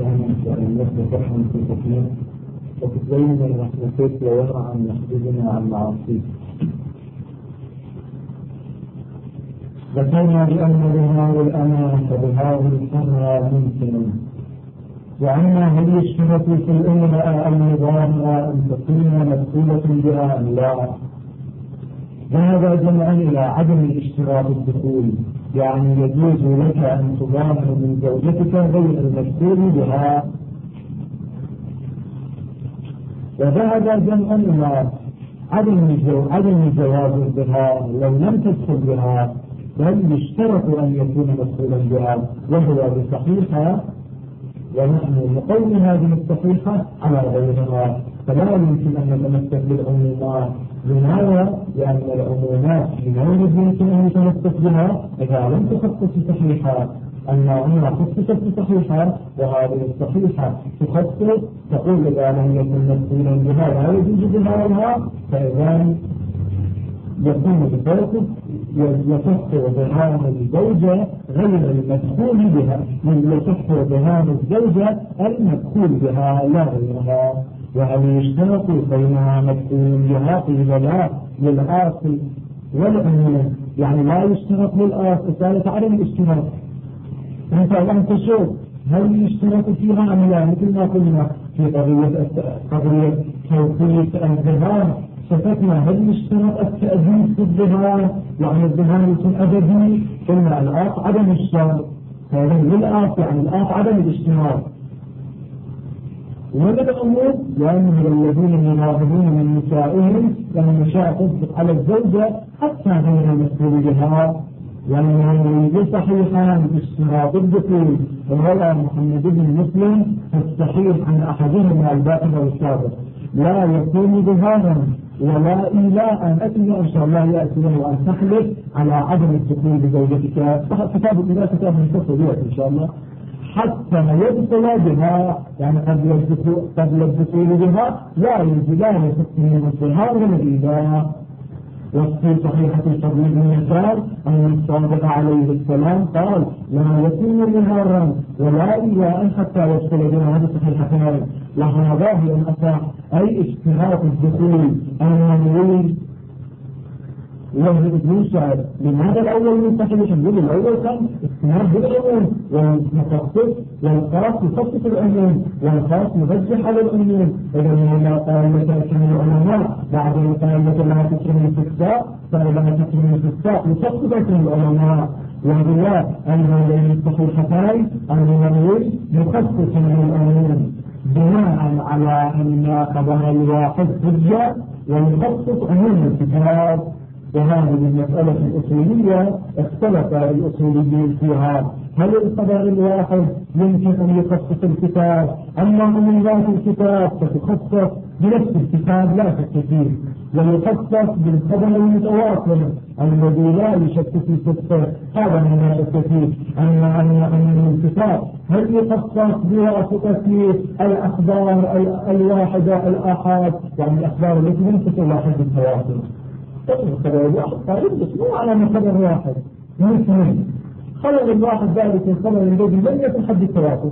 أن يصبح رحمة في التكليم وتتبين الرحمة ويرى عن يحدثنا عن معاصيه. ذكرنا بأن ظهار الأمان فظهار الحرى ممكن، وأن هل يشترط في الأمراء المظاهرة أن تكون مسؤولة بها أم لا؟ وهذا جمع إلى عدم الاشتراط الدخول، يعني يجوز لك أن تظاهر من زوجتك غير المسؤول بها. وهذا جمع إلى عدم جواز الظهار لو لم تدخل بها، بل يشترط أن يكون مسؤولا بها، وهو بصحيحة، ونحن نقوم هذه الصحيحة على غيرها، فلا يمكن أن نتمسك بالعمومات. لماذا؟ لأن العمومات لا يمكن أن يتمسك بها إذا لم تخصص صحيحة. أما هنا خصصت بصحيحة، وهذه الصحيحة تخصص تقول إذا لم يكن مسؤولا بها لا يجوز بها، فإذا يكون بفوقه يصح ظهار الزوجة غير المدخول بها، يصح ظهار الزوجة المدخول بها لا غيرها. وهل يشترط بينها مدخول بها؟ قيل لا، للآصل والعموم، يعني لا يشترط للآصل، ثالث عدم الاشتراط. أنت شوف هل يشترط فيها أم لا؟ مثل ما قلنا في قضية توقيت الظهار شفتنا هل يشترط التأديب في الظهار، يعني الظهار يكون أبدي، قلنا الآخ عدم الشرط، هذا للآخ يعني الآخ عدم الاشتراط. وللعموم لأنه الذين يناظرون من نسائهم لما شاء تصدق على الزوجة حتى غير المسؤول بها، لأنه صحيحان باشتراط الدخول، وهو محمد بن مسلم الصحيح عن أحدهما الباقي والسابق لا يكون ظهارا ولا إيلاء. أتني إن شاء الله يأتي له أن تحلف على عدم الدخول بزوجتك، كتاب إلى كتاب منفصل إن شاء الله، حتى يدخل بها، يعني قبل الدخول بها لا ينزلان من الظهار ولا الإيلاء. وفي صحيحة الفضل بن يسار أن الصادق عليه السلام قال لا يكون ظهارا ولا إيلاء حتى يدخل بها، هذه صحيحتان. وهذا هي الأصح، أي اشتراط الدخول المنوي وهو الشعر. لماذا الأول من صحيح؟ يقول الأول كان استناد بالعموم، والمخصص والخاص يخصص العموم، والخاص يرجح على العموم. إذا لما قال لك أكرم العلماء بعد قال لك لا تكرم الفساق، فلا تكرم الفساق يخصص أكرم العلماء. وهو أنه بين الصحيحتين المنوي مخصص من العموم بناء على أن خبر الواحد حجة ويخصص عموم الكتاب. وهذه المسألة الأصولية اختلف الأصوليين فيها، هل الخبر الواحد يمكن أن يخصص الكتاب؟ أما من ذات الكتاب فتخصص بنفس الكتاب لا شك فيه، ويخصص بالخبر المتواصل الذي لا يشك في صدقه، هذا من لا شك فيه. أما أن الكتاب هل يخصص بواسطة الأخبار الواحدة الآحاد، يعني الأخبار التي لم تتلاحظ بالتواصل. خبر الواحد قائم بس مو على من خبر واحد، مثل خبر الواحد ذلك الخبر الذي لم يكن حد التواصل،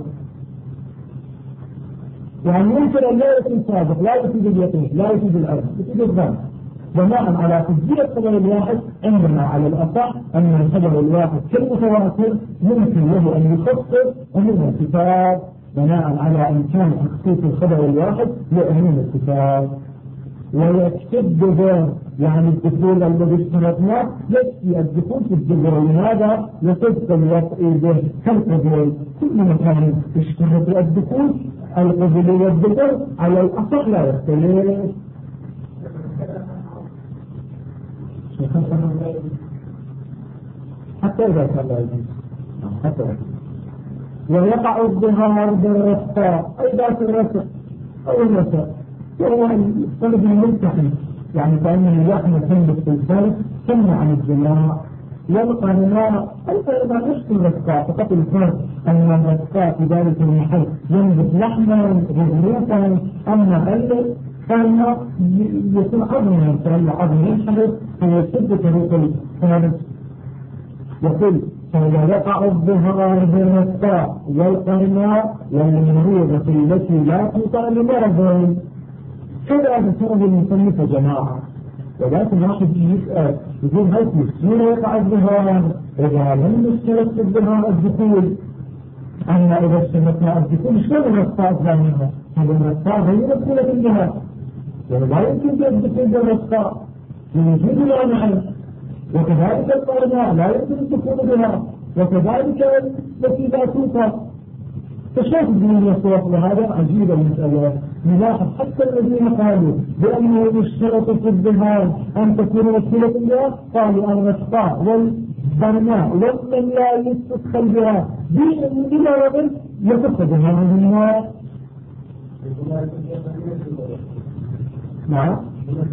يعني ممكن أن لا يكون صادق، لا يفيد اليقين، لا يفيد العلم، يفيد الظن. بناء على تسجيل الخبر الواحد عندنا على الأصح أن الخبر الواحد كالمتواتر يمكن له أن يخصص عموم الكتاب، بناء على إمكان تخصيص الخبر الواحد لعموم الكتاب. ويكتب به يعني الدخول الذي اشترطناه يكفي الدخول في الجبر، لهذا يصدق الوضع به كالقبول. كل مكان يشترط الدخول القبول والدخول على الأصح لا يختلف. حتى إذا كان لا يجوز حتى. ويقع الظهار بالرفقاء أي ذات الرفق أو الرفق، وهو الفرد الملتحم، يعني كأنه يحمل تنبت في الفرد ثم عن الجماع. يبقى لنا الفرد مش في الرفقاء فقط، الفرد أن الرفقاء في ذلك المحل ينبت لحما غضروفا، أما ألف فإنه يكون عظما، فإن عظم ينحرف فيسد طريق الفرد. يقول فإذا وقع الظهار بالرقاء والقرناء والمريضة التي لا تطع لمرض كذا بسبب المصنف جماعة. ولكن واحد يسأل يقول هل يصير يقع الظهار إذا لم يشترط الظهار الدخول؟ أما إذا اشترطنا الدخول شلون الرقاء ثانيها؟ هذا الرقاء غير مسؤولة الجهة ولا يمكن الدخول بالرقاء يوجد مانع. وكذلك القرناء لا يمكن الدخول بها، وكذلك التي لا توقع. فشوف الدين يصوص لهذا عجيب المسألة. نلاحظ حتى الذين قالوا بأنه يشترط في الظهار أن تكون وسيلة الله قالوا الرقاء والقرناء ومن لا يستدخل بها دين إلى رجل يتخذها من النار. نعم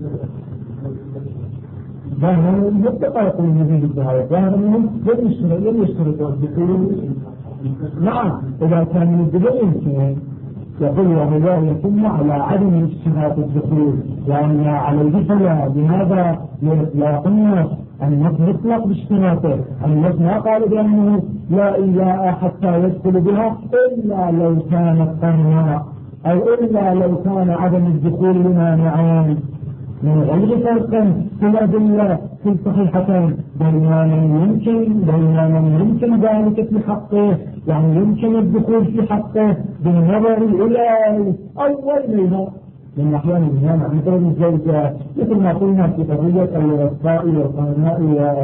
ظاهر يبقى يقول يزيد الظهار ظاهر منهم لم يشترط الدخول. نعم إذا كان من الدخول يمكن يقول وهو يتم على عدم اشتراط الدخول لأن عليه فلا بهذا يطلق النص مطلق باشتراطه. النص ما قال بأنه لا إلا حتى يدخل بها إلا لو كانت قرناء أو إلا لو كان عدم الدخول لمانعين من غير فرق في الأدلة في الصحيحتين بين من يمكن ذلك في حقه يعني يمكن الدخول في حقه بالنظر إلى أول منها من أحيان الجامعة مثل الزوجة مثل ما قلنا في قضية الوصاء والقرناء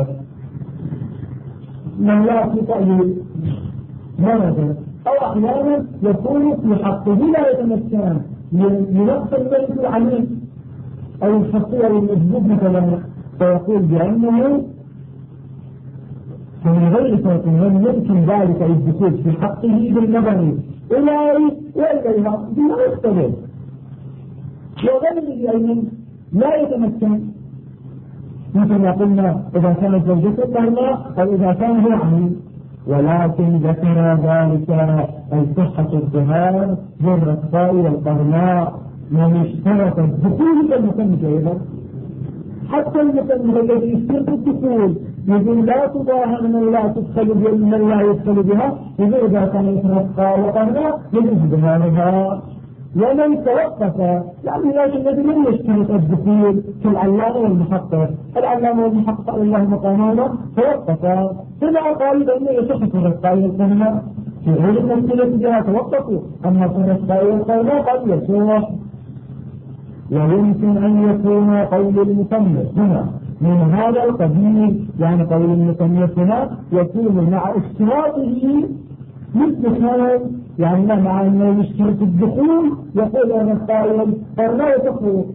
من لا تطأ مرض أو أحيانا يكون في حقه لا يتمكن لنقص الملك عليه أو الخطيئة المجدود مثلا فيقول بأنه من غير فرق من يمكن ذلك الدخول في حقه بالنظر إليه وإليها بما يختلف وغير أيضا لا يتمكن مثل ما قلنا إذا كانت زوجته قرناء أو إذا كان هو عميل. ولكن ذكر ذلك أي صحة الظهار بالرقاء والقرناء من اشترط الدخول كالمكمل أيضا حتى المكمل الذي يشترط الدخول يقول لا تضاهى من لا تدخل من لا يدخل بها إذا كان يترقى وقرناء يجب ظهارها. ومن توقف يعني لكن الذي لم يشترط الدخول كالعلامة والمحقق العلامة والمحقق قال الله مقامانا توقف فلا قال بأنه يصح الرقاء والقرناء في غير المسألة جاء توقفوا أما في الرقاء والقرناء قد يصح. ويمكن أن يكون قول المصنف هنا من هذا القبيل يعني قول المصنف هنا يكون مع اشتراطه مثل كان يعني مع أنه يشترط الدخول يقول أن القائل فلا يتخذ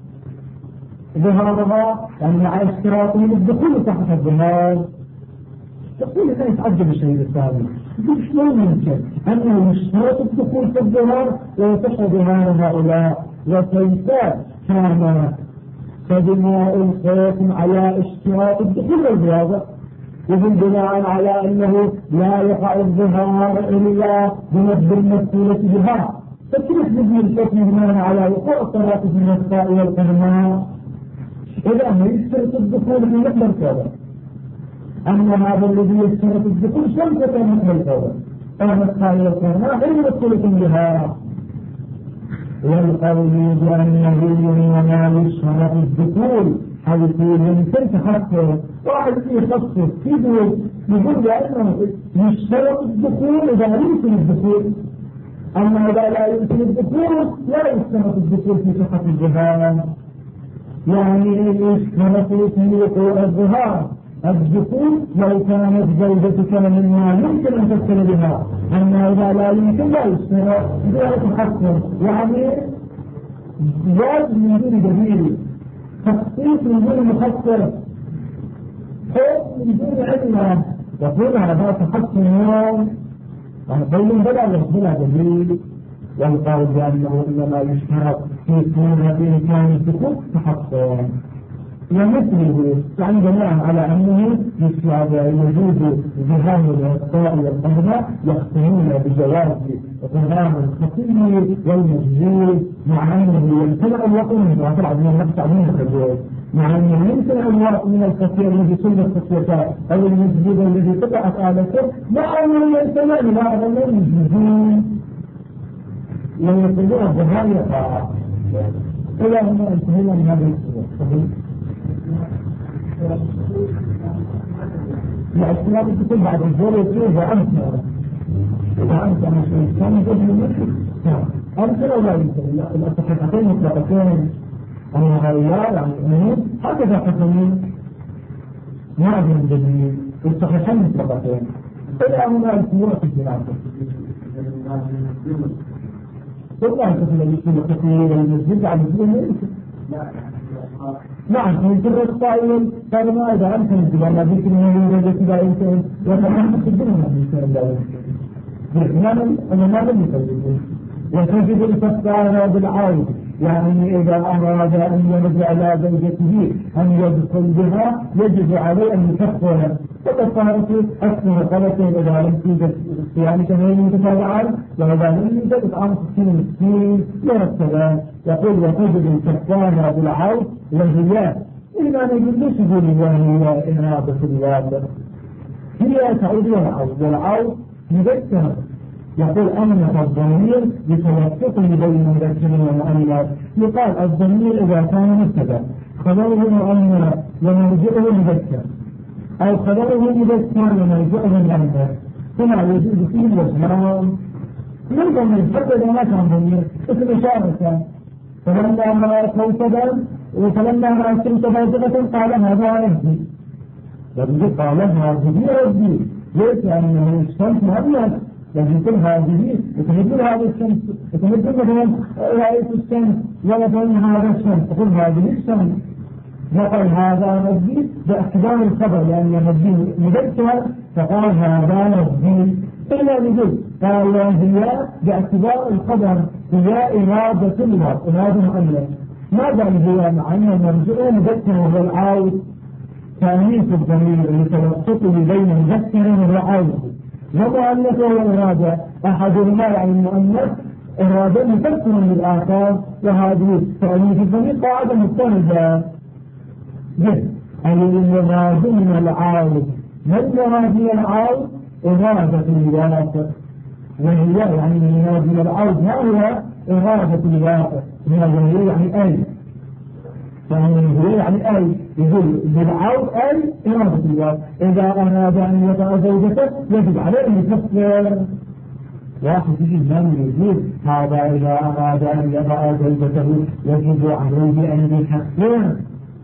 ظهارها يعني مع اشتراطه للدخول تحت الظهار. تقول لا يتعجب الشيء الثاني شلون يمكن أنه يشترط الدخول في الظهار ويتخذ ظهار هؤلاء وكيف كان فبناء الحكم على اشتراط الدخول والرياضة وهم بناء على أنه لا يقع الظهار إلا بمد المسؤولة بها فكيف يجي الحكم بناء على وقوع الصلاة في النساء والقرناء إذا ما يشترط الدخول في مثل كذا. أما هذا الذي يشترط الدخول شمسة مثل كذا النساء والقرناء غير مسؤولة بها. والقول بأنه إنما يشترط الدخول حيث يمكن تحصل واحد يخصص يقول بأنه يشترط الدخول إذا يمكن الدخول أما إذا لا يمكن الدخول لا يشترط الدخول في صحة الظهار يعني يشترط في وقوع الظهار الدخول لو كانت زوجتك مما يمكن أن تدخل بها أما إذا لا يمكن لا يشترط لا يتحصل يعني زاد من دون دليل تخصيص من دون مخصص حكم من دون علة يقول هذا تحصن يوم يعني قول بلا دليل والقول بأنه إنما يشترط في صورة إمكان السكوت تحصن ومثله يعني بناء على أنه يجوز ظهار الوصاء والقرناء يختمون بجواز غرام الخطير والمجهول مع أنه يمتنع الوقت من الواقع عن النفس عن الخجول، مع أنه يمتنع الوقت من الخطير الذي صلب الخطيرات أو المجهول الذي قطعت آلته، مع أنه يمتنع لبعض المجهول لم يقولوا الظهار يقع. إلى هنا انتهينا من هذا الأسبوع. الأسباب تكون بعد الظهر يصير وأنت أنا كان يجب المسجد أنت لا يمكن الصحيحتين مطلقتين النهائيات عن الأمين هكذا حكمين معظم الجديد الصحيحتين مطلقتين إلى هنا الأسبوع في الجناسة والله كفل الاسم الكثير المسجد عن الدين نعم من كل الطائل قال ما إذا أمكن الجبال لا ذكر من يوجد لا يمكن وتحمل الدنيا من يمكن لا يمكن أنا ما لم يكذبون وتجد الكفارة بالعود يعني إذا أراد أن يرجع على زوجته أن يدخل بها يجب عليه أن يكفر وكفارته أكثر قلته إذا لم توجد صيام شهرين متتابعات وإذا لم يوجد إطعام 60 مسكين مرتبا يقول وتجد الكفارة بالعود وهي إلا نجد ليش يقول وهي إنابة الواقع هي تعود والعود مذكر يقول أمنة الضمير بتوسطه بين مذكر ومؤنث يقال الضمير إذا كان مبتدأ خبره مؤنث ومرجعه مذكر أو خبره مذكر ومرجعه مؤنث هنا يجوز فيه الوجهان من ضمير حتى إذا ما كان ضمير اسم إشارة فلما رأى كوكبا وفلما رأى الشمس بازغة قال هذا يهدي لكن قال هذه يهدي ليس أنه الشمس مؤنث لكن كل هذه يتمدل هذا الشمس يتمدل مثلا رأيت الشمس ولا هذا الشمس تقول هذه الشمس وقال هذا ربي باعتبار الخبر لأن ربي مذكر فقال هذا ربي إلا نقول قال هي باعتبار الخبر هي إرادة الله إرادة مؤنث ماذا هي مع أنه مرجعه مذكر وهو العاود تأنيث الضمير لتوسطه بين مذكر وعاود ومؤنث والإرادة أحدهما يعني المؤنث إرادة مفسر للآخر وهذه تأنيث الضمير قاعدة مضطردة أي المراد من العاود ما المراد من العاود؟ إرادة الواقع وهي يعني المراد من العاود ما هو إرادة الواقع هي يعني أي فهي يعني أي يقول بالعود أي إرادة الواقع إذا أراد أن يطأ زوجته يجب عليه أن يكفر واحد يجي من يقول هذا إذا أراد أن يطأ زوجته يجب عليه أن يكفر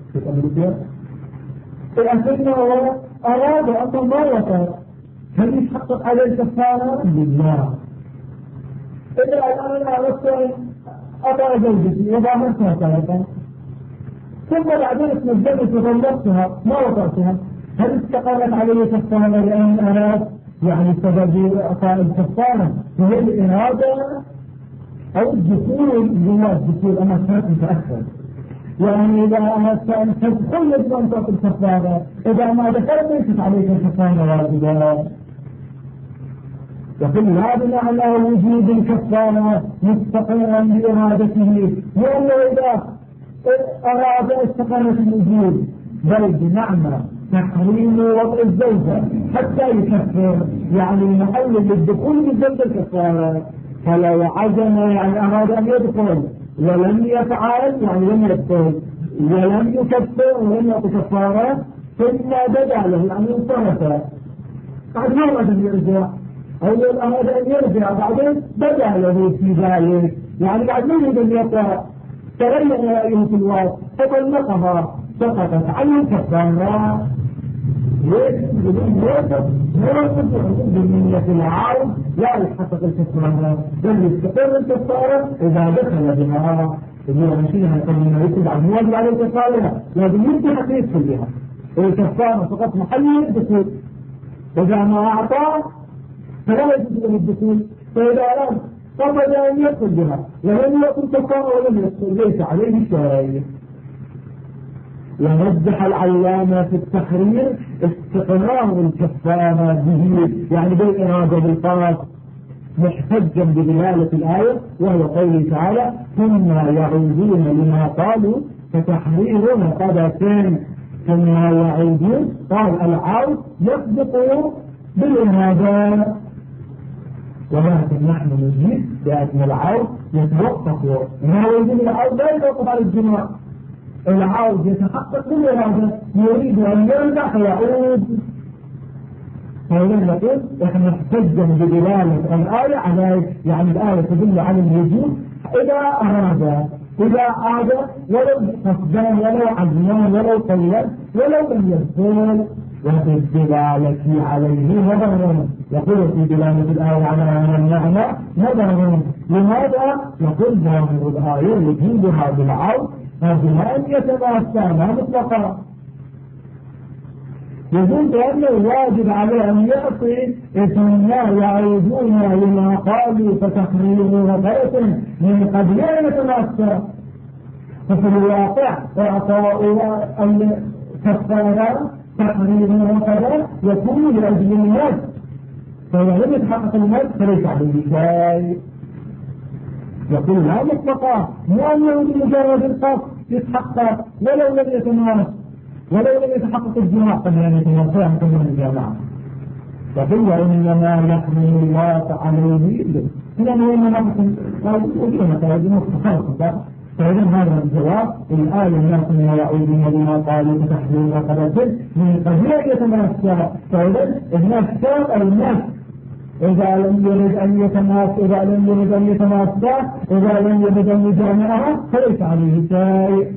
لكنه أراد أن ما يطأ هل يحقق عليه الكفارة؟ لله إذا أنا أردت أن أطأ زوجتي وضعها ثلاثة ثم بعدين تنزلت وطلقتها ما وطأتها هل استقامت عليه كفارة لأن أراد يعني سبب إعطاء الكفارة وهي الإرادة أو الدخول جوا الدخول أما كانت متأخر يعني إذا أردت أن تدخل يجب أن تعطي الكفارة إذا ما دخلت ليست عليك الكفارة واجبة يقول لا بمعنى وجود الكفارة مستقرا بإرادته لأنه إذا أراد استقامة الوجود بل بمعنى تحريم وضع الزوجة حتى يكفر يعني محل للدخول بالزوجة الكفارة فلو عزم يعني أراد أن يدخل ولم يفعل يعني لم يدخل ولم يكفر ولم يعطي كفارة ثم بدا له يعني انصرف بعد ما أراد أن يرجع أو أراد أن يرجع بعدين بدا له في ذلك يعني بعد ما يريد أن يقع تغير رأيه في الوقت فطلقها سقطت عنه كفارة ليش؟ بالنية العارض لا يحقق الكفارة بل يستقر الكفارة إذا دخل بها اللي هو مشيها يقول لنا يكتب عن مواجب على الكفارة لازم يمكن يدخل بها الكفارة فقط محل الدخول إذا ما أعطاه فلا يجوز له الدخول فإذا أراد قبل أن يدخل بها ولم يكن كفارة ولم يدخل ليس عليه شيء ونجح العلامة في التحرير استقرار الكفارة به يعني بالإرادة بالقرار محتجا بدلالة الآية، وهو قوله تعالى ثم يعودون لما قالوا فتحرير رقبة. ثم يعودون قال العود يصدق بالإنابة، ولكن نحن نجيب بأن العود يتوقف. ما يريد العود لا يتوقف على الجماع، العود يتحقق بالإرادة، يريد أن يرجع فيعود. فإذا نقول إحنا احتجنا بدلالة الآية على يعني الآية تدل على الوجود إذا أراد، إذا عاد ولو قصدان ولو عزمان ولو طيب ولو لم يذكر. وفي الدلالة عليه نظر، يقول في دلالة الآية على المعنى نظر. لماذا؟ يقول ظاهر الآية وجودها بالعود هذا أن يتماسى لا مطلقا، يقول بأنه واجب عليه أن يعطي ثم يعودون لما قالوا فتحرير رقبة من قبل أن يتماسى. ففي الواقع إعطاء الكفارة تحرير رقبة يكون لأجل الناس، فإذا لم يتحقق الناس فليس عليه شيء. يقول لا مطلقا، مو أنه بمجرد القصد يتحقق ولو لم يتماسى ولو لم يتحقق الجماع قبل أن يتماسى عن كل الجماعة. فهو إنما يحمل الله عليه إنما يحمل الله. فإذا هذا الجواب الآية الناس يعودون لما قالوا فتحرير رقبة من قبل أن يتماسى. فإذا الناس كان الناس إذا لم يرد أن يتماسى، إذا لم يرد أن يتماسى، إذا لم يرد أن يجامعها فليس عليه شيء.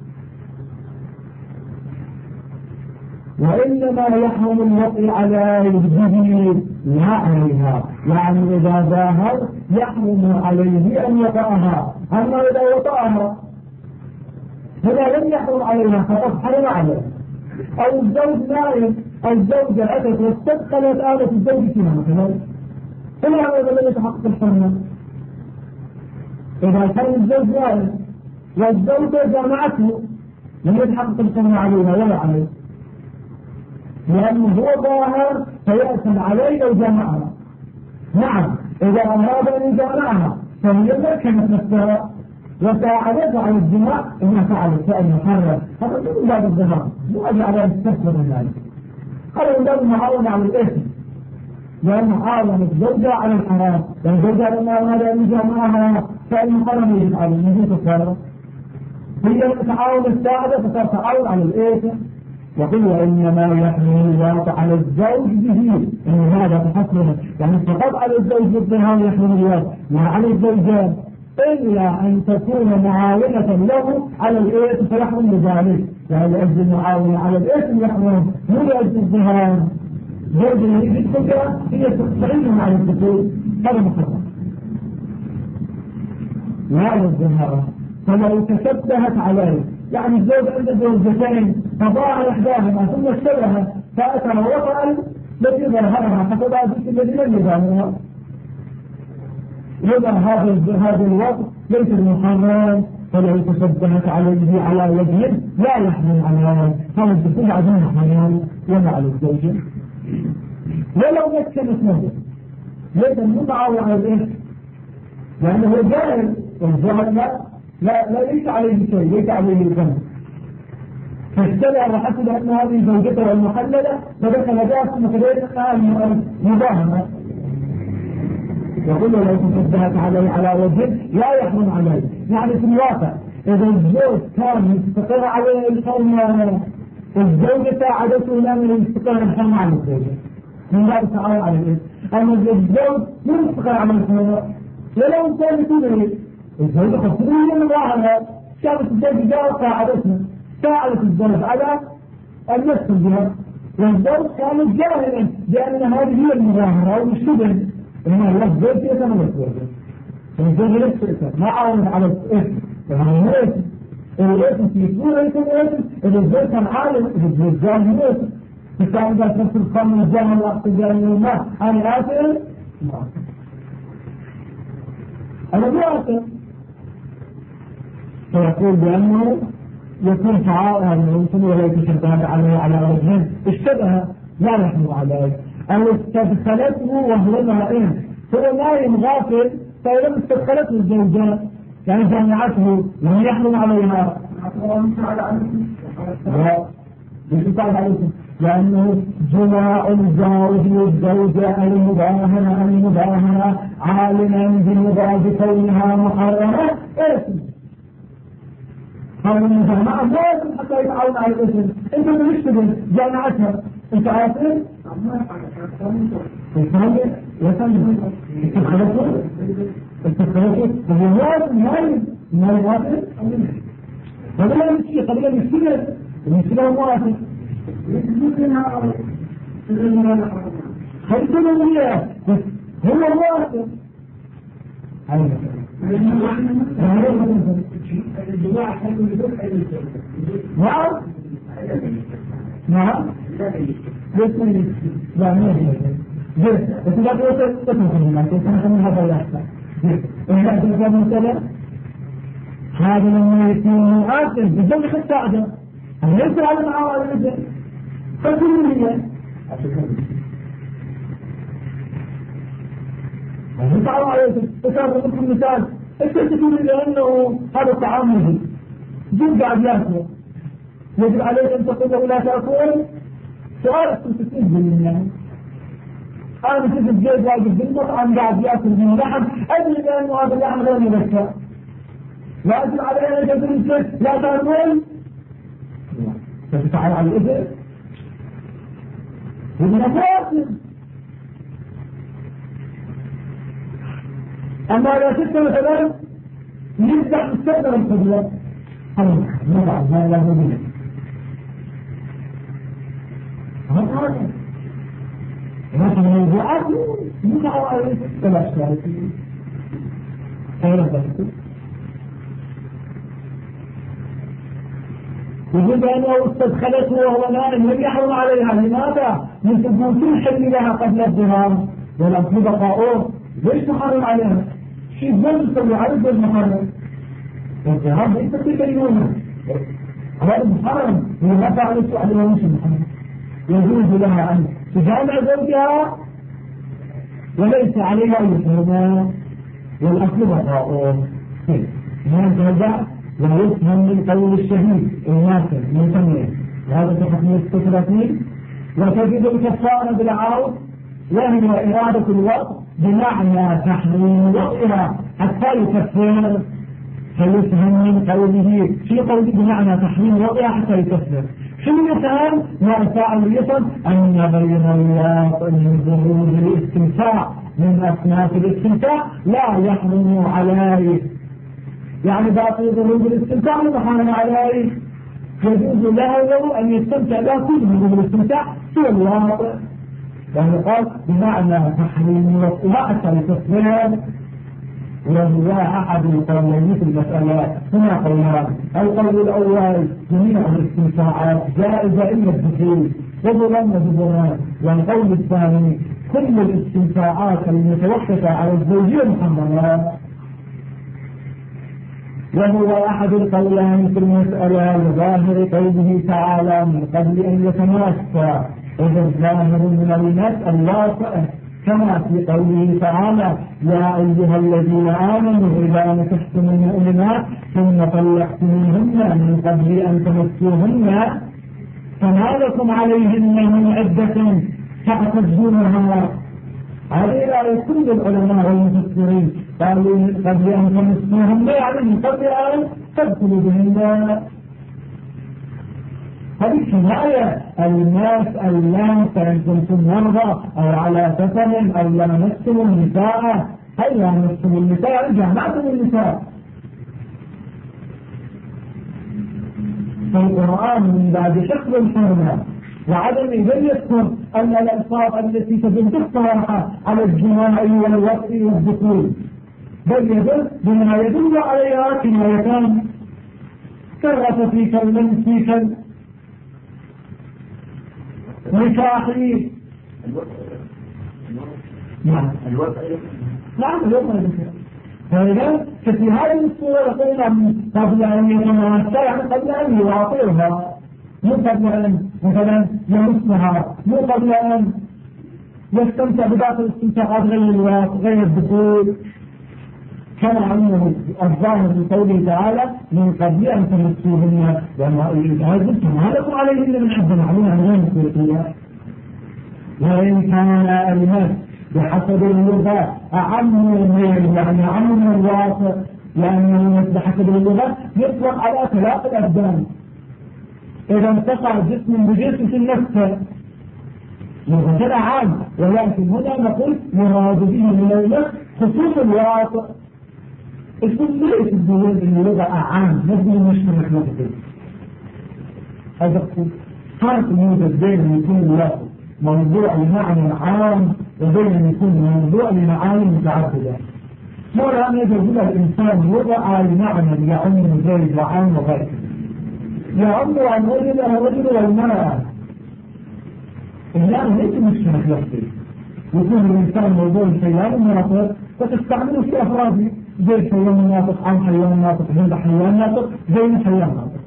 وإنما يحرم الوطء على يده لا عليها، يعني إذا ظاهر يحرم عليه أن يطأها، أما إذا وطأها فلا لم يحرم عليها فقد حرم عليه. أو الزوج نائم، الزوجة أتت واستدخلت آلة الزوج فيها مثلا، فلا إذا لم يتحقق الحرمة. إذا كان الزوج نائم والزوجة جامعته لم يتحقق الحرمة عليها ولا عليه، لأنه هو ظاهر فيأثم عليه لو جامعها. نعم إذا أراد أن يجامعها فهي مكنت نفسها وساعدته على الجماع إنها فعلت شيئا محرم، هذا من باب الظهار، مو أجعل أن تستثمر من ذلك، هذا من باب المعاونة على الإثم، لأنه عاون الزوجة على الحرام، لأن الزوجة لما أراد أن يجامعها فالمحرم يجب عليه من كفارة، هي تعاون الساعدة فصار تعاون على الإثم. يقول وإنما يحمل الواقع على الزوج به، إن هذا تحصله يعني فقط على الزوج بالظهار يحمل الواقع، لا على الزوجان، إلا أن تكون معاونة له على الإثم فيحرم بذلك، يعني لأجل المعاونة على الإثم يحرم، مو لأجل الظهار. زوج يريد الفكرة هي تستعينهم على الدخول، هذا محرم لا على الظهار. فلو تشبهت عليه، يعني الزوج عنده زوجتين فضاع إحداهما ثم اشتبه فأتى وطأ الذي ظهرها حسب الذي لم يظهرها، إذا هذا الوقت ليس المحرم. فلو تشبهت عليه على وجه لا يحمل على هذا الدخول عدم محرم ولا على الزوجة. ولو مكنت نفسه ليس المتعاون على الإثم، لأنه جاهل والجهل لا ليس عليه شيء، ليس عليه ذنب، فاشتبه وحسب أن هذه زوجته المحللة فدخل بها ثم تبينها المباهمة. يقول لو تشبهت عليه على وجه لا يحرم عليه، يعني في الواقع إذا الزوج كان يستقر عليه الحرمة الزوجة ساعدته لأنه يستقر الحرمة على الزوجة من باب التعاون على الإثم. أما الزوج لا يستقر على الحرمة ولو كان تدري الزوجة خصوصية من ظاهرها، كانت الزوجة جاء ساعدت الزوج على أن يدخل بها، والزوج كان جاهلا بأن هذه هي المظاهرة والشبه إنما الله زوج يتمنى الزوجة، فالزوجة ليس ما عاونت على الإثم، فهذا الإثم الإثم في سورة الإثم إذا الزوج كان عالم إذا الزوج جاهل الإثم، فكان إذا كنت الخمر الجاهل وقت الجاهل الماء أنا آثر أنا بآثر. فيقول بأنه يكون تعاون ممكن ولا يتشبه عليه على وجهين اشتبه لا يحمل عليه، أو استدخلته وهو نائم هو نايم غافل فإذا استدخلته الزوجة يعني جامعته لم يحرم عليها لأنه جماع الزوج والزوجة المباهنة عالما بكونها محرمة اسم هذا المجامعة لازم حتى يتعاون على الاسم. انت بتشتغل جامعتها انت عارفين استدخلته الجواب ما يوافق هذا لا يمشي قبل المشكلة موافق خلصنا وياه هو موافق نعم لا ما بس لا تقول هذا يحصل هذا لما يكون مؤثر بدون خساعده ليس على معاوضة الرجل فكل مليون تعالوا عليكم أشار لكم مثال اكتشفوا لأنه هذا الطعام مهم جيب قاعد ياكله يجب عليك أن تقول له لا تأكل سؤال 60% يعني أنا بشوف الجيد واقف بالمطعم قاعد ياكل من لحم أدري بأنه هذا اللحم غير مذكر لا يجب علي أن تقول لا تأكل فتتعالى على الإذن ومن أفاصل أما لا تكتب مثلا يفتح مستقبل القدوة نضع ما لا مبين هذا لكن الموضوعات يدعوا على بلاش ذلك خير ذلك يجب أنه استدخلته وهو نائم لم يحرم عليها لماذا؟ من ثبوت الحل لها قبل الظهار والأصل بقاؤه ليش محرم عليها؟ شيء ظل تسوي على الظل محرم الظهار ليس في كلمة هذا محرم لما فعل السؤال ومش محرم يجوز لها أن تجامع زوجها وليس عليها يحرم والأصل بقاؤه هذا لا يفهم من قول الشهيد الناصر من سميه وهذا في حكم 36 وتجد الكفارة بالعرض وهي إرادة الوقت بمعنى تحريم وقتها حتى يكفر فيفهم من قوله في قوله بمعنى تحريم وقتها حتى يكفر شو يفهم؟ ما فعل يفهم أن بين الواقع من ظهور الاستمتاع من أصناف الاستمتاع لا يحرم عليه يعني باقي ظهور الاستمتاع محرم عليه يجوز له أن يستمتع له كل ظهور الاستمتاع سوى الواقع يعني قال بمعنى تحريم وقتها حتى يكفر وهو أحد القولين في المسألة هنا قولان القول الأول جميع الاستمتاعات جائزة إلا الدخول وظلم وظلمان والقول الثاني كل الاستمتاعات المتوقفة على الزوجية محرمة وهو أحد القولين في المسألة لظاهر قوله تعالى من قبل أن يتماسى إذا الظاهر من المسألة الواقع كما في قوله تعالى يا أيها الذين آمنوا إذا نكحتم المؤمنات ثم طلقتموهن من قبل أن تمسوهن فما لكم عليهن من عدة تعتدونها. هذه الآية كل العلماء والمفسرين قالوا من قبل أن تمسوهن يعني من قبل أن تدخلوا بهن. هذه كناية الناس اللام فإن كنتم مرضى أو على سفر أو لامستم النساء هل لامستم النساء جمعتم النساء. فالقرآن من بعد شكل الحرمة وعدم إذن يذكر أن الألفاظ التي تدل الصراحة على الجماع والوطء والدخول بل يدل بما يدل عليها كنايتان كالغفة كالمنسي نكاحي نعم الوضع فإذا ففي هذه الصورة قلنا قبل أن يتماسى يعني قبل أن يواطئها مو قبل أن مثلا يمسها مو قبل أن يستمتع ببعض الاستمتاعات غير الواقع غير الدخول، كما أنه الظاهر من قوله تعالى من قبل أن تمسوهن ما لكم عليهن من حد معلوم عن غير مسؤولية. وإن كان المس بحسب اللغة أعم من يعني أعم من الواقع، لأن المس بحسب اللغة يطلق على ثلاث الأبدان. إذا انتقع جسم بجسم في النفس هذا عام، ولكن هنا نقول مراد به من المس خصوص الواقع. الكل ليس الدليل ان اللغة اعام نبني مشترك نفسه. هذا فرق يوجد بين ان يكون اللغة موضوع لمعنى عام وبين ان يكون موضوع لمعاني متعددة. مرة ان يجوز الانسان وضع لمعنى يعم زيد وعام وغيره، يعم عن الرجل والمرأة، الان ليس مشترك نفسه. يكون الانسان موضوع الحيوان والمرأة وتستعمله في افراده، زي حيوان ناطق، عن حيوان ناطق، هند حيوان ناطق، زي حيوان ناطق.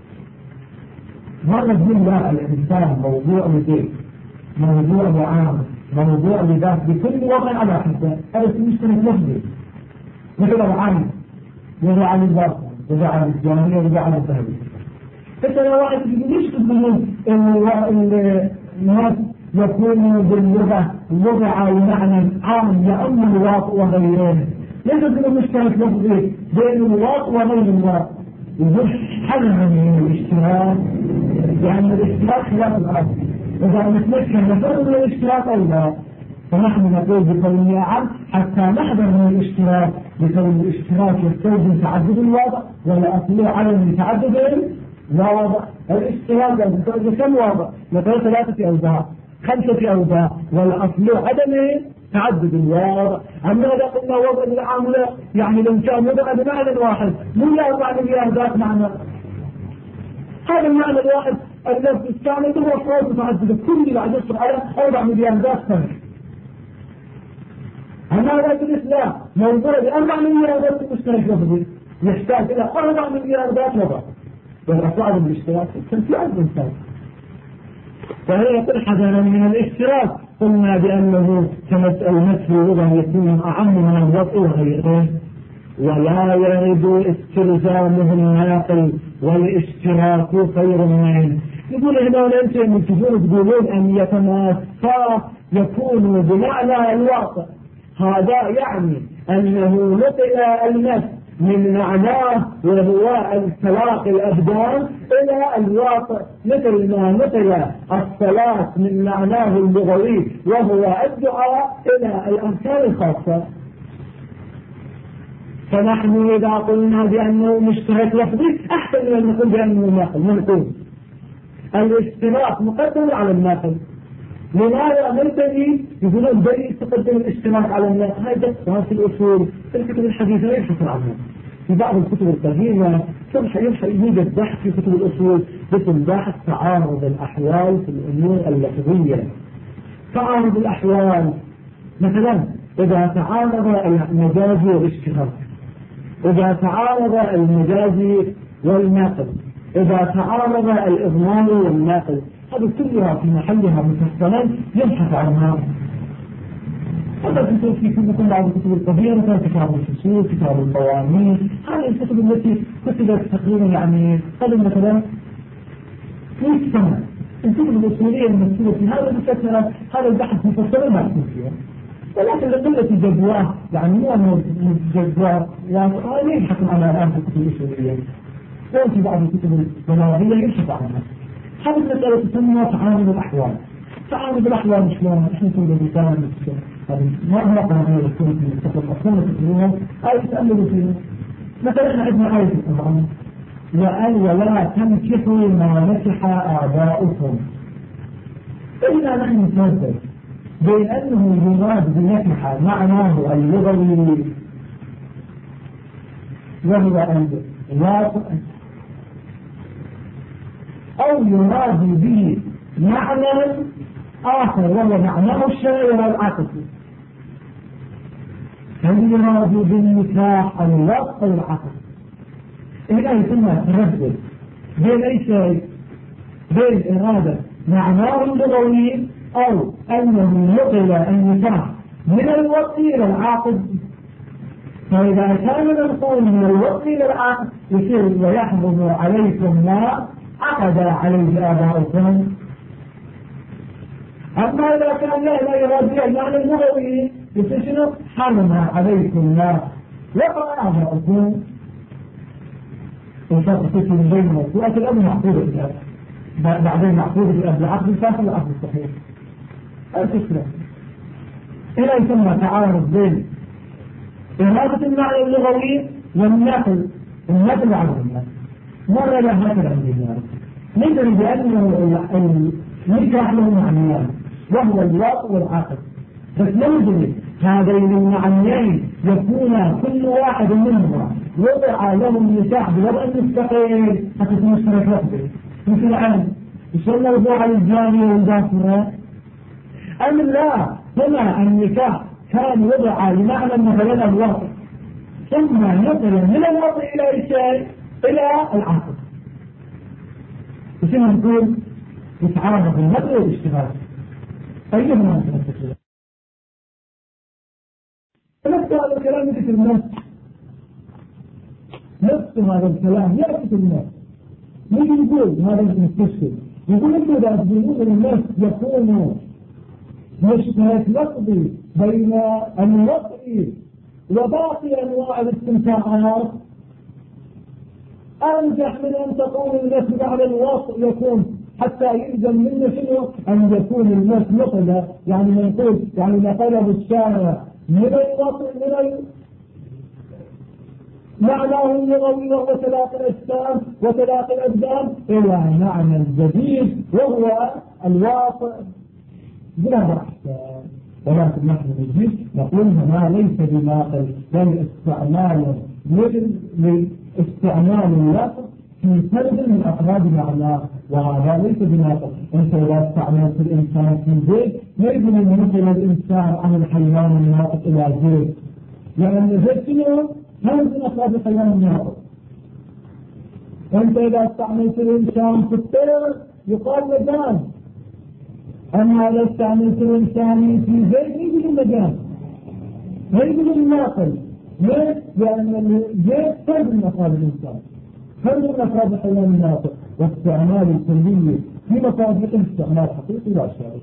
مرة تقول لا الإنسان موضوع لزيت، موضوع لعام، موضوع لذات، بكل وضع على حسب. هذا مشترك لفظي مثل العام يضع عن الباطن، يضع عن الجانية، يضع عن الذهبي. فإذا واحد ليش تقولون الناس يكون باللغة وضع لمعنى عام يأم الواقع وغيره، ليس من مشترك لفظي بين الواقع وغير الواقع. يقول حل من الاشتراك، لأن الاشتراك خلاف الأرض. إذا نتمكن نفرد من الاشتراك أو لا، فنحن نقول بقول عام حتى نحذر من الاشتراك، بقول الاشتراك يستلزم تعدد الوضع ولا أصله على تعدد الوضع. الاشتراك يستلزم كم وضع؟ مثلا 3 أوضاع 5 أوضاع، والأصل عدم تعدد الوضع. أما إذا قلنا وضع العاملة يعني لو كان وضع بمعنى واحد مو لا 4 مليار ذات معنى، هذا المعنى الواحد الذي استعمل هو صوت متعددة كل بعد يصبح على 4 مليار ذات سنة. أما ذات الإسلام موضوع ب4 مليار ذات مشترك لفظي يحتاج إلى 4 مليار ذات وضع، والأصعب بالاشتراك تنفيذ الإنسان. فهي يقول حذرا من الاشتراك، قلنا بأنه المسح اللغة يكون أعم من الوضع وغيره، ولا يرد استلزامه الناقل والاشتراك خير منه. يقول هنا أنتم تقولون أن يتماسى يكون بمعنى الواقع، هذا يعني أنه نقل المسح من معناه وهو التلاقي الأبدان إلى الواقع، مثل ما نقل الصلاة من معناه اللغوي وهو الدعاء إلى الأركان الخاصة. فنحن إذا قلنا بأنه مشترك لفظي أحسن من أن نقول بأنه ناقل. نقول الاشتراك مقدم على الناقل. لماذا نلتقي يقولون بل تقدم الاشتراك على الناقل؟ هذا في الأصول في الكتب الحديثة لا يبحث عنها. في بعض الكتب القديمة يوجد بحث في كتب الأصول مثل بحث تعارض الأحوال في الأمور اللفظية. تعارض الأحوال مثلا إذا تعارض المجازي والاشتراك، إذا تعارض المجازي والناقل، إذا تعارض الإضمار والناقل، هذه كلها في محلها مفصلا يبحث عنها. هذا كتب في كل بعض الكتب الكبيرة، مثلا كتاب الفصول، كتاب القوانين، هذه الكتب التي كتبت تقريبا يعني قبل مثلا 100 سنة. الكتب الأصولية المكتوبة في هذا المسكرة هذا البحث مفصلا ما يكون فيها، ولكن لقلة الجدوى يعني مو أنه الجدوى لا يبحث عنها الآن في الكتب الأصولية، وفي بعض الكتب البلاغية يبحث عنها. هذه المسألة تسمى تعامل الأحوال. تعامل الأحوال شلون؟ إحنا نقول الإنسان ما قرأنا يكون في الكتب الأصولية تقولون أي تأملوا فيها. مثلا إحنا عندنا آية القرآن وقال ولا تنكحوا ما نكح آباؤكم. إذا نحن نتنزل بين أنه يراد بنكح معناه اللغوي وهو الواقع، أو يراد به معنى آخر وهو معناه الشرعي والعاطفي. هل يراد بالنكاح الواقع أو العاطفي؟ هنا يسمى تردد بين أي شيء، بين إرادة معناه اللغوي أو أنه نقل النكاح من الوطء إلى العاقد. فإذا كان منقول من الوطء إلى العاقد يصير ويحرم عليكم ما عقد عليه آباؤكم. أما إذا كان لا يراد المعنى اللغوي يصير حرم عليكم ما وقع آباؤكم. وشرط من بينهم وأكل الأب محفوظة بالأب بعدين محفوظة بالأب العقد الفاسد والعقد الصحيح. الفكرة هنا يسمى تعارض بين إرادة المعنى اللغوي والنقل النقل عن النقل. مرة لا هكذا عندنا ندري بأنه النكاح له معنيان وهو الواقع والعقد، بس ندري هذين المعنيين يكون كل واحد منهما وضع له النكاح بوضع مستقل حتى تمشترك وحده مثل الآن يسمى موضوع الجانية والباكرة. أم لا هنا النكاح كان وضع لمعنى مثلا الوضع ثم نقل من الوضع إلى الشيء إلى العقد. وشنو نقول يتعارض النقل والاشتغال أيهما نفس هذا الكلام يأتي الناس نفس هذا الكلام يأتي الناس نيجي نقول هذا المستشفى يقول انتوا اذا تقولون الناس يكونوا مشترك لفظي بين الوطء وباقي انواع الاستمتاعات انجح من ان تقول الناس بعد الوطء يكون حتى يلزم منه شنو ان يكون الناس نقله يعني نقول يعني نقله الشارع من الوطء من معناه اللغوي وهو تلاقي الأجسام وتلاقي الأبدان إلى معنى الجديد وهو الواقع بلا بحث. ولكن نحن نجيب نقول ما ليس بناقل بل استعمال اللفظ في فرد من أفراد معناه وهذا ليس بناقل. أنت إذا استعملت الإنسان في زيد ما يجب أن ينقل الإنسان عن الحيوان الناطق إلى زيد لأن زيد شنو؟ هذا من أفراد الحيوان الناطق. أنت إذا استعملت الإنسان في الطير يقال مجاز، أما إذا استعملت الإنسان في زيد يجب المجاز ما يجب الناقل. ليش؟ لأن الزيد فرد من أفراد الإنسان فرد من أفراد الحيوان الناطق واستعمال الكلية في مصادقه استعمال حقيقي لا شيء.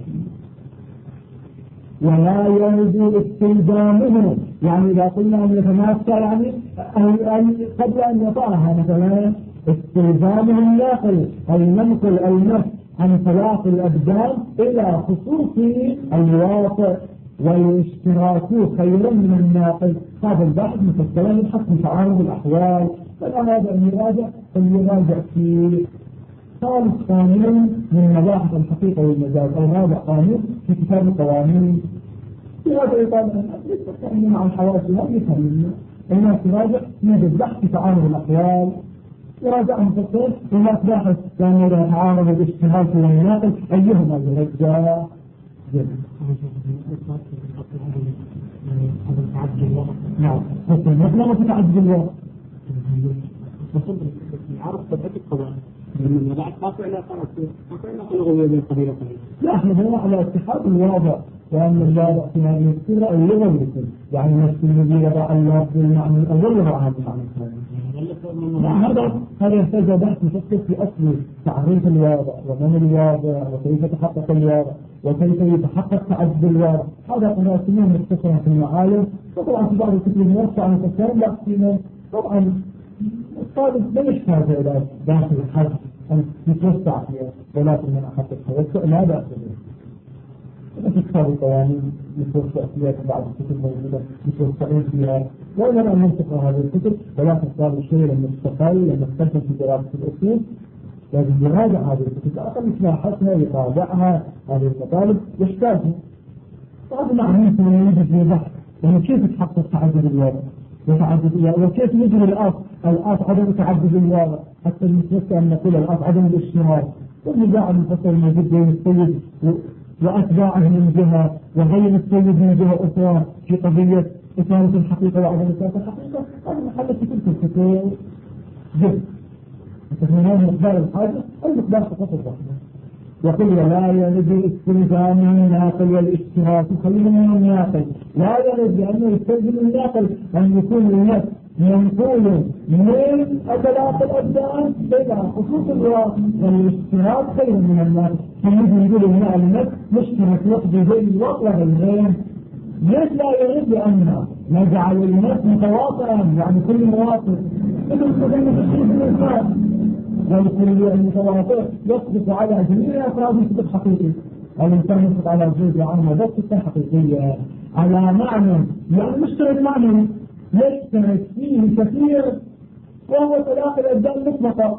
ولا يجوز استلزامه يعني إذا قلنا أن يتماسك يعني قبل أن يطعها مثلا استلزامه الناقل أي ننقل النفس عن طلاق الأبدان إلى خصوص الواقع والاشتراك خيرا من الناقل. هذا البحث مفصلا يبحث في تعارض الأحوال فالأراد أن يراجع في ثالث قانون من مباحث الحقيقة والمجاز أو رابع قانون في كتاب القوانين. في هذا يقال أن مع الحواس هذه يفهمنا الناس تراجع يوجد بحث في تعارض الأحوال يراجع مفصل والناس باحث كان إذا تعارض الاجتهاد في المناقل أيهما يرجع هذا تعدد الوقت. نعم بس المطلب في تعدد الوقت بصدق العرض ثبت القوانين لما بعد قاطع لا قرأت قاطع لا قلغوا بين قبيلة قبيلة. لا احنا هنا على اتحاد الواضع وأن الواضع في هذه السورة اللغة مثل يعني نفس الذي يضع الله بالمعنى الأول يضع هذا المعنى الثاني. هذا يحتاج بحث مفصل في أصل تعريف الواضع ومن الواضع وكيف يتحقق الواضع وكيف يتحقق تعدد الواضع. هذا قناتنا مختصرة في المعالم وطبعا في بعض الكتب الموسعة عن تسار لكن طبعا الطالب لا يحتاج إلى داخل الحرف أن يتوسع فيها ولكن من أحد التوسع لا بأس به. في كتاب القوانين يتوسع فيها بعض الكتب موجودة يتوسعون فيها وإلا أن ننتقى هذه الكتب ولكن طالب الشيء لما استقل لما استخدم في دراسة الأصول لازم يراجع هذه الكتب أقل إصلاحاتها يراجعها هذه المطالب يحتاجها. وهذا معنى أنه يوجد في بحث يعني كيف تحقق تعدد الواقع وكيف يجري الآف عدم تعدد الواقع حتى المتوسع أن نقول الآف عدم الاشتراك والنزاع المفصل الموجود بين السيد وأتباعه من جهة وغير السيد من جهة أخرى في قضية إثارة الحقيقة وعدم إثارة الحقيقة. هذا محل في تلك الكتب جد تكملون مقدار الحاجة أو مقدار فقط الرحمة يقول لا يرد استلزام الناقل والاشتراك خير من الناقل، لا يرد لأنه يستلزم الناقل أن يكون النفس منقول من أدلات الأبدان إلى خصوص الواقع، والاشتراك خير من الناقل. فنجي نقول إن النفس مشترك لفظي بين الواقع والغير. ليش لا يرد؟ لأننا نجعل النفس متواطئا، يعني كل مواطن مثل تشريف الإنسان، والكل المتواطئ يصدق على جميع أفراد صدق حقيقي. الإنسان يصدق على جزء عنه بس صدق حقيقية على معنى، يعني مشترك معنى يشترك فيه كثير، وهو تلاقي الأبدان مطلقة،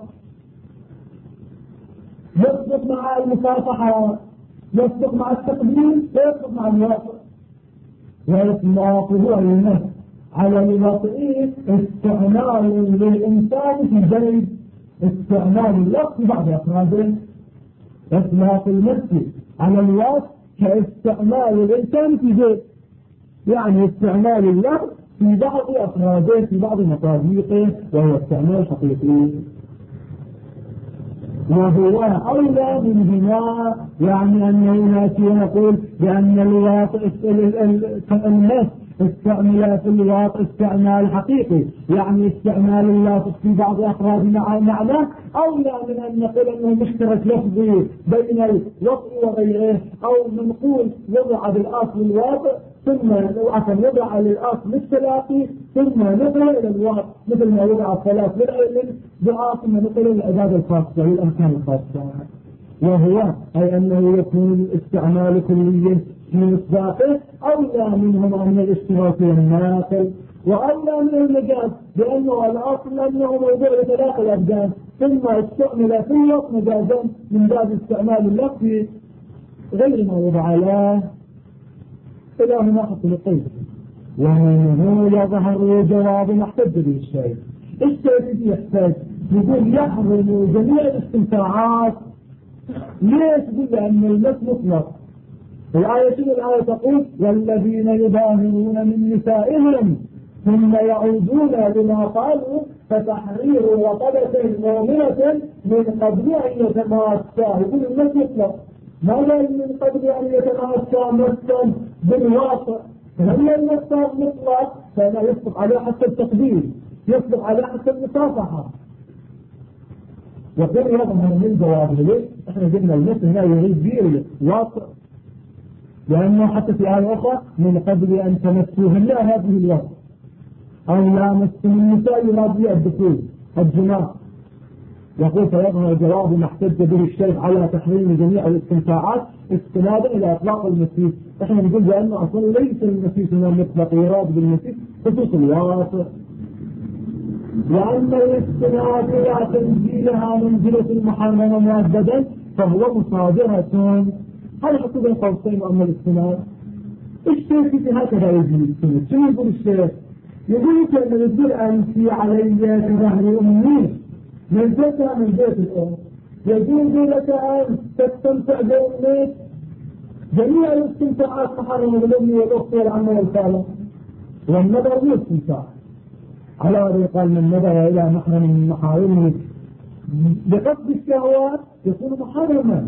يصدق مع المصافحة، يصدق مع التقديم، ويصدق مع الواقع. والإطلاق هو النفس على الواقعين استعمال للإنسان في جلد استعمال اللفظ في بعض أفراده. إطلاق النفس على الواقع كاستعمال الإنسان في جلد، يعني استعمال اللفظ في بعض أفراده في بعض مطابقه، وهو استعمال حقيقي. وهو أولى من بناء، يعني أنه ناسي يقول بأن الواقع النفس استعمل في الواقع استعمال حقيقي، يعني استعمال اللفظ في بعض أفراد معناه، أولى من أن نقول أنه مشترك لفظي بين الوضع وغيره، أو نقول وضع بالأصل الواقع ثم وضع للأصل الثلاثي ثم نقل إلى الواقع، مثل ما وضع الثلاث للدعاء ثم نقل إلى العبادة الخاصة والأمكان الخاصة. وهو أي أنه يكون الاستعمال كليا في مصداقه أولى منهم من الاشتراك والناقل، وأولى من المجاز، لأنه الأصل أنه موضوع لتلاقي الأبدان، ثم استعمل في الوقت مجازا من باب استعمال اللفظ غير ما وضع له. إلى هنا حط القيد، ومنه يظهر جواب ما احتج به الشيء. الشيء يحتاج يقول يحرم جميع الاستمتاعات. ليش؟ يقول لأن النفس مطلق. الآية شنو الآية تقول؟ والذين يظاهرون من نسائهم ثم يعودون لما قالوا فتحرير رقبة مؤمنة من قبل أن يتماسا. يقول النفس مطلق، ماذا من قبل أن يتماسا نفسا بالواقع؟ فلما النفس مطلق فلا يصدق عليه حتى التقدير، يصدق عليه حتى المصافحة. يقول يظهر من جوابه ليه؟ احنا جبنا النفس هنا يريد به الواقع، لأنه حتى في آية أخرى من قبل أن تمسوهن هذه الوقت أو لامستم النساء يراد بها الدخول الجماع. يقول فيظهر جواب ما احتج به الشيخ على تحريم جميع الاستمتاعات استنادا إلى إطلاق المسيس. احنا نقول بأنه أصلا ليس المسيس من المطلق، يراد بالمسيس خصوص الواقع، لأن الاستناد إلى تنزيلها منزلة المحرمة مؤبدا فهو مصادرة. هذا حتى بين قوسين أما الاستناد. الشيخ في هكذا يجي الاستناد. شو يقول الشيخ؟ يقول كأن يقول أنت علي كظهر أمي نزلتها من بيت الأم، يجوز لك أن تستمتع بأمك جميع الاستمتاعات محرمة بالأم والأخت والعم والخالة، والنظر مو استمتاع. على هذا قال من نظر إلى محرم من محارمه بقصد الشهوات يكون محرما.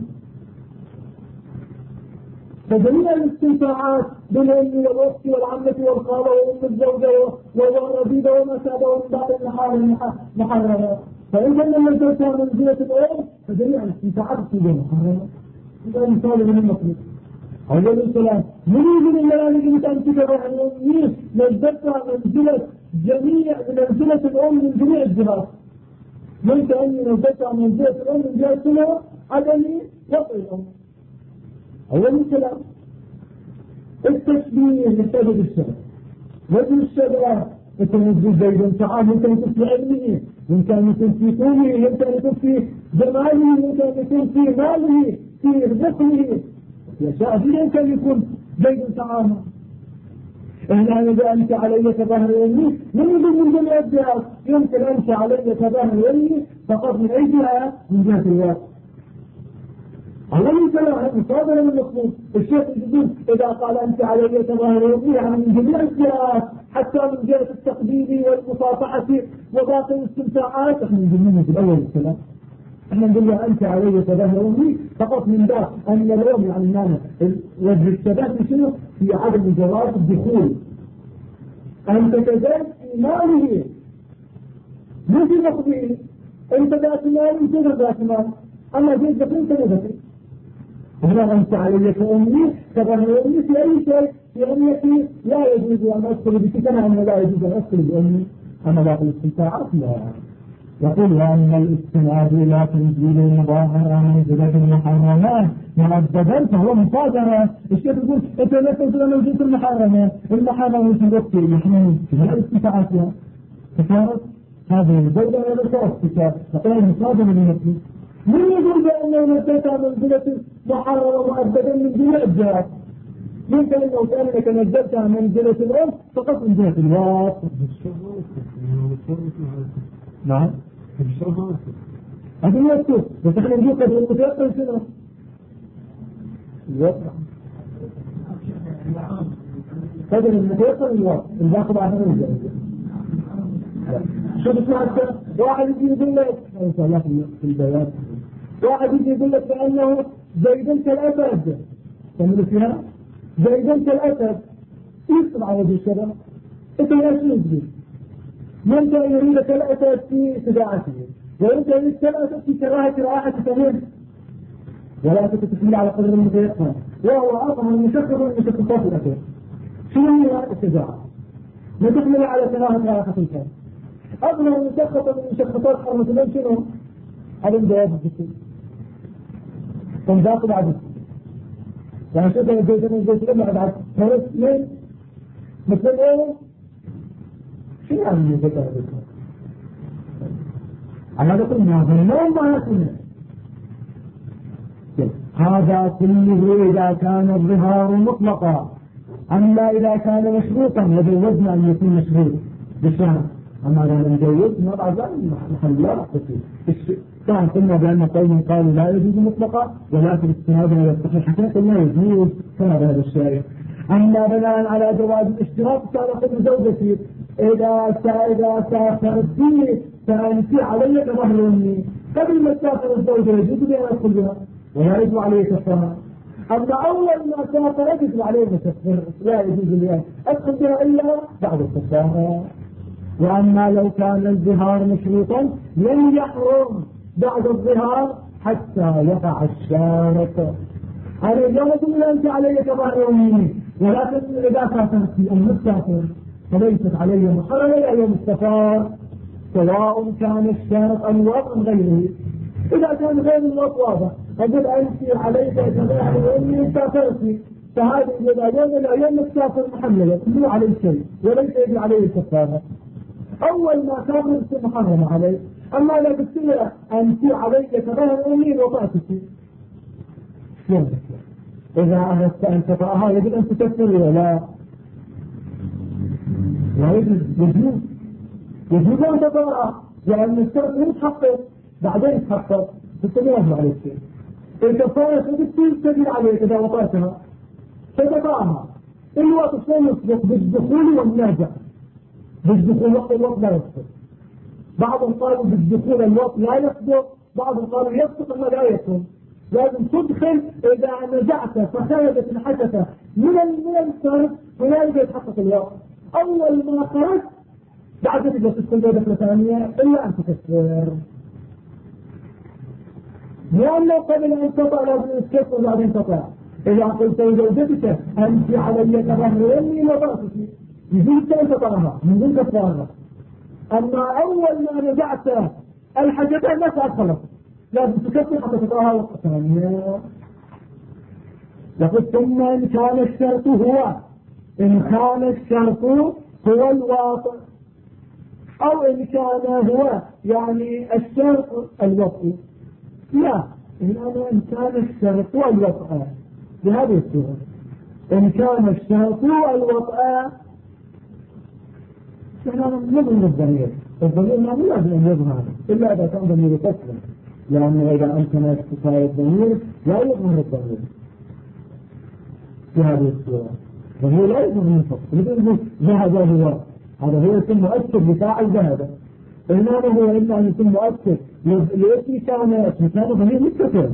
فجميع الاستمتاعات بالأم والأخت والعمة والخالة وأم الزوجة والربيبة وما شابه من بعض المحارم محرمة. فإذا لم يزلتها منزلة الأم فجميع الاستمتاعات تكون محرمة. هذا مثال من المطلوب. أول الكلام من يقول إن أنا نجد أن تكره عن أمي نزلتها منزلة جميع منزلة الأم من جميع الجهات. من كأني نزلتها منزلة الأم من جهة سنة عدمي وطئ الأم. أول الكلام التشبيه يحتاج بالشبه. وجه الشبه يكون زيد تعال، يمكن يكون في علمه، يمكن يكون في طوله، يمكن يكون في جماله، يمكن يكون في ماله، في رزقه، يشاء به يمكن يكون زيد تعالى. إن أنت علي كظهر أمي من جميع الجهات، يمكن أنت علي كظهر أمي فقط من أي جهة؟ من جهة الواقع. الله يسأله مصادرة من المطلوب. الشيخ يقول إذا قال أنت علي كظهر أمي يعني من جميع الجهات، حتى من جهة التقدير والمصافحة وباقي الاستمتاعات، احنا نجمعنا في الأول الكلام. احنا نقول له أنت علي كظهر أمي فقط من ذاك أن اليوم يعني معنى وجه الثبات شنو؟ في عدم جواز الدخول. أنت كذلك في ماله مو في نقضه، أنت ذات مال أنت ذات مال، أما جيد ذكر أنت ذكر. هنا أنت علي كأمي كظهر أمي في أي شيء، في أميتي لا يجوز أن أدخل بك كما أنه لا يجوز أن أدخل بأمي. أما باقي الاستمتاعات لا. يقول وأن الاستناد إلى تنزيل المظاهر منزلة المحرمات مؤدبا فهو مصادرة. الشيخ يقول أنت لا تنزل موجود المحرمة، المحرمة في الوقت المحمود في الاستمتاعاتها فصارت هذه الدولة ولا تأسسها فقال مصادرة لنفسه. من يقول بأنه نزلتها منزلة محرمة مؤدبا من دون إجراء؟ يمكن أنه كأنك نزلتها منزلة الأم فقط منزلة الواقع. نعم هذا يكتب بس احنا نجيب قدر المتيقن شنو الواقع قدر المتيقن الواقع الواقع بعد نرجع شو بسمع واحد يجي يقول لك ان شاء الله في البيان واحد يجي يقول لك بانه زيدان كالاسد تعملوا فيها زيدان كالاسد يكتب على وجه الشرع انت يا شو تجي من كان يريد كالاسد في تداعته وانت يريد كالاسد في كراهه راحه تمام ولا تتكلم على قدر المتيقن وهو اصلا المشخص المشخصات الاخير. شنو هي الشجاعه؟ ما تحمل على كراهه راحه الانسان. اغلب المشخصه من المشخصات حرمه شنو؟ الانجاز الجسدي. تنضاق بعد يعني شوف الجيش لما بعد ثلاث سنين مثل ايه؟ شنو يعني الذكر هذا؟ على هذا كله ما يكون هذا كله إذا كان الظهار مطلقا. أما إذا كان مشروطا وجوزنا أن يكون مشروط بالشهر. أما إذا نجوز نضع ذلك محل لا تفصيل. كان قلنا بأن قوم قالوا لا يجوز مطلقا ولكن استنادنا يستحق حقيقة لا يجوز كما هذا الشيء. أما بناء على جواز الاشتراك كان قبل زوجتي إذا سافرت فيه فأنت علي كظهر أمي قبل ما تسافر الزوجة يجوز لي أن أدخل بها ولا يجب عليه كفارة. أما أول ما سافر يجب عليه كفارة لا يجوز لي أن أدخل بها إلا بعد الكفارة. وأما لو كان الظهار مشروطا لن يحرم بعد الظهار حتى يقع الشارط. أنا لا أقول أنت علي كظهر أمي ولكن إذا سافرت في المسافر فليست علي محرمة إلى يوم السفر سواء كان الشارط أنواط أم غيره. إذا كان غير الوقت واضح أقول أنت عليك كظهر أمي سافرتي فهذه الأيام السافر محملة مو عليه شيء وليس يجب عليه الكفارة. أول ما سافرت محرمة عليه. أما لا تستطيع أنت عليك كظهر أمي وطأتك إذا أردت أن تطأها يجب أن تكفر ولا يجب أن تطأها لأن الشرط يتحقق بعدين يتحقق تستمر على الشيء. الكفارة تجد عليك إذا وطأتها فتطأها الوقت شلون يسبق بالدخول والناجع. بالدخول وقت الوقت لا يسبق. بعضهم قالوا بالدخول الوقت لا يسبق بعضهم قالوا يسبق أما لا يسبق. لازم تدخل إذا نزعت فخرجت الحشفة من الشرط هنالك يتحقق الوقت. أول ما خرج بعد تقدر تدخل دخلة ثانية إلا أن تكفر. لأنه قبل أن تطع لازم تكفر وبعدين تطع. إذا قلت لزوجتك أنت علي كظهر أمي وطأتك يجوز أن تطعها من دون كفارة. أما أول ما نزعت الحشفة لا تأخلت لازم تكفر حتى تطعها وقت ثانية. يقول ثم إن كان الشرط هو الواقع أو إن كان هو يعني الشرط الوقع لا إن كان الشرط الوقع بهذه الصورة. إن كان الشرط الوقع نحن نظهر الضمير ما لازم أن يظهر إلا إذا كان ضمير تسلم لأنه إذا أمكن استفاء الضمير لا يظهر الضمير في هذه الصورة. فهو لا يظهر من فقط مثل ذهب هو هذا هو اسم مؤثر بفاعل ذهب إنما هو إما أن يكون مؤكد لاسم كان ضمير متصل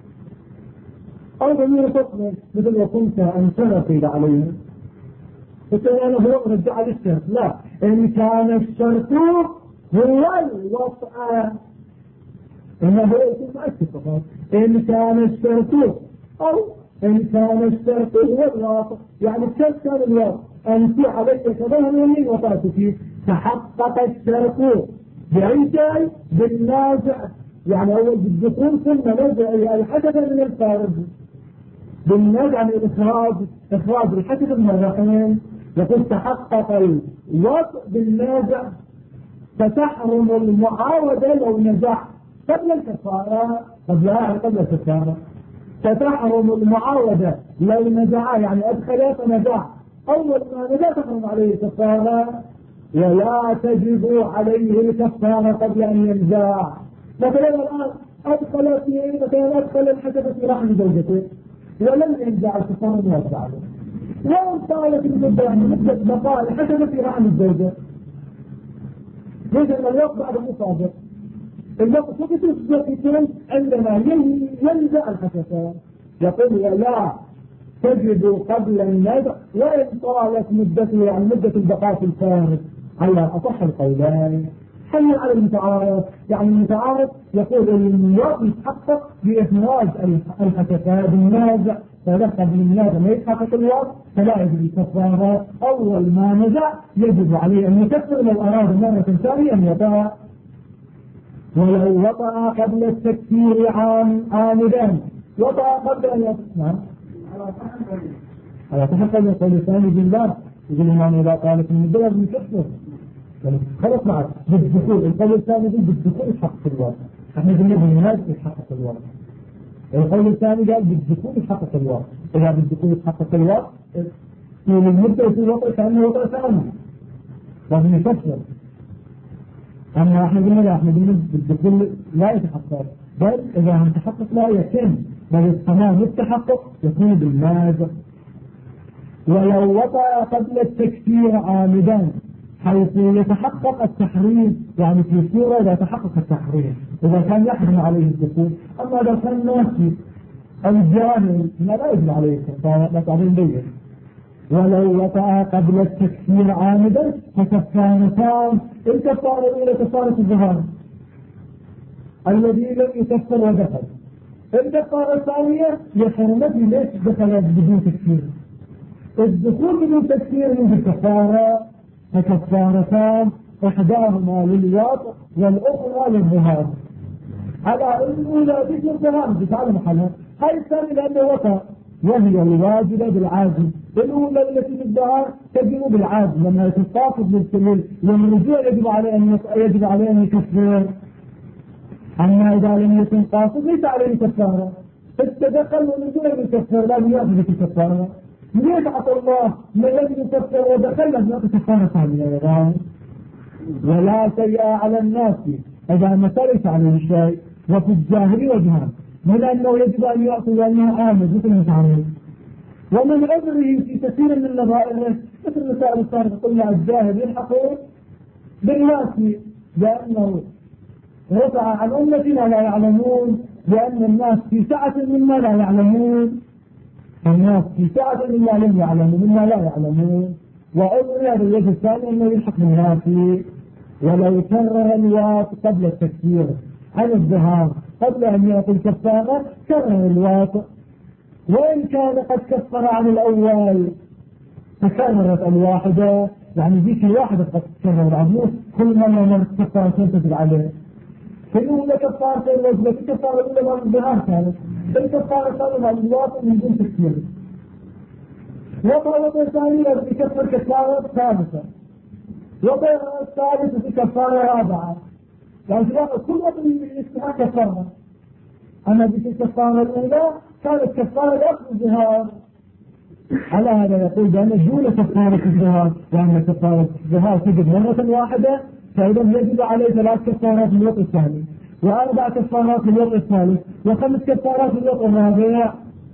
أو ضمير فصل مثل وكنت أن قيل عليه فكان هو رجع للشرط. لا، إن كان الشرط هو الوطأ إنه هو يكون مؤكد فقط. إن كان الشرط أو إن كان الشرط هو الوطأ، يعني الشرط كان الوطأ أنت عليك كذا من وطأت فيه، تحقق الشرط بأي شيء؟ بالنازع، يعني أول بالدخول ثم نزع الحدث من الخارج، بالنزع من إخراج الحدث من الرحم. يقول تحقق الوطء بالنازع، فتحرم المعاودة لو نزع قبل الكفارة، قبل الكفارة فتحرم المعاودة لو نزع، يعني أدخل فنزع، أول ما نزع تحرم عليه الكفارة، ولا تجب عليه الكفارة قبل أن ينزع. مثلا الآن أدخل الحدث في رحم زوجته ولم ينزع الكفارة موسع له، وإن طالت مدة بقاء الحدث في رحم الزوجة، يجب أن الوقت بعد المصادر الوقت يكون عندما ينزع الحدث. يقول لا تجد قبل النزع وإن طالت مدته، يعني مدة البقاء في الخارج، على أصح القولين. حل على المتعارض، يعني المتعارض يقول الوقت يتحقق بإخراج الحدثات بالنازع، فدخل بالنازع ما يتحقق الوقت فلا يجب الكفارة. أول ما نزع يجب عليه أن يكفر لو أراد مرة ثانية أن يطأ، ولو وطأ قبل التكفير عامدا، وطأ قبل أن يطأ على تحقق يقول الثاني بالله، يقول الإمام إذا قالت من البلد من كفر خلص معك بالدخول. القول الثاني بالدخول يحقق الوضع، احنا قلنا بالناس يحقق الوضع. القول الثاني قال بالدخول يحقق الوضع، اذا بالدخول يحقق الوضع من المدة يصير الوضع كأنه وضع ثاني لازم يكفر. اما احنا قلنا لا، احنا قلنا بالدخول لا يتحقق، بل اذا هم تحقق لا يتم، بل التمام التحقق يكون بالماذا. ولو وطأ قبل التكفير عامدا حيث يتحقق التحريم، يعني في صورة لا يتحقق التحريم إذا كان يحرم عليه الدخول. أما إذا كان ناسي الجاهل لا يجب عليه الكفارة، لا تعلم بيه. ولو وطأ قبل التكفير عامدا فكفارتان، الكفارة الأولى كفارة الظهار الذي لم يكفر ودخل، الكفارة الثانية لحرمته ليش دخل بدون تكفير. الدخول بدون تكفير من الكفارة فكفارتان، إحداهما للوطء والأخرى للظهار. على الأولى ذكر الظهار بتعالى محلها، هاي الثانية لأنه وطأ وهي الواجبة بالعازم. الأولى التي في الظهار تجب بالعازم لما تستافد للسلول، لما الرجوع يجب عليه أن يكفر. أما إذا لم يكن قاصد ليس عليه كفارة، فالتدخل والرجوع يكفر لازم يأخذ الكفارة. ليش عطى الله من لم يكفر ودخل لم يأخذ كفارة ثانية؟ ولا شيء على الناس إذا ما ترك عليه شيء وفي الجاهل وجهان، من أنه يجب أن يأخذ لأنه آمد مثل المتعامل، ومن عذره في كثير من نظائره مثل مسائل الصارف قلنا الجاهل يلحقون بالناس لأنه رفع عن أمتنا لا يعلمون، لأن الناس في سعة مما لا يعلمون، الناس في سعة مما لم يعلموا مما لا يعلمون. وأمرنا بالوجه الثاني أنه يلحق بالناس. ولو كرر الوات قبل التكفير عن الظهار قبل أن يعطي الكفارة كرر الوات، وإن كان قد كفر عن الأول تكررت الواحدة، يعني ذيك الواحدة قد تكرر العمود كل ما مرت كفارة تنتج عليه. في الأولى كفارة الوجبة، في كفارة الأولى مرت الظهار كانت، في الكفارة الثانية الواط من دون تكفير. وطأ الثانية بكفر كفارة ثالثة، وطأ الثالثة في كفارة رابعة، يعني كل وطأ يستحق كفارة. أما بالكفارة الأولى كانت كفارة أخذ الظهار. على هذا يقول بأن دون كفارة الظهار، وأن كفارة الظهار تجد مرة واحدة، فإذا يجب عليه 3 كفارات من الوطء الثاني، و4 كفارات من الوطء الثالث، و5 كفارات من الوطء الرابع.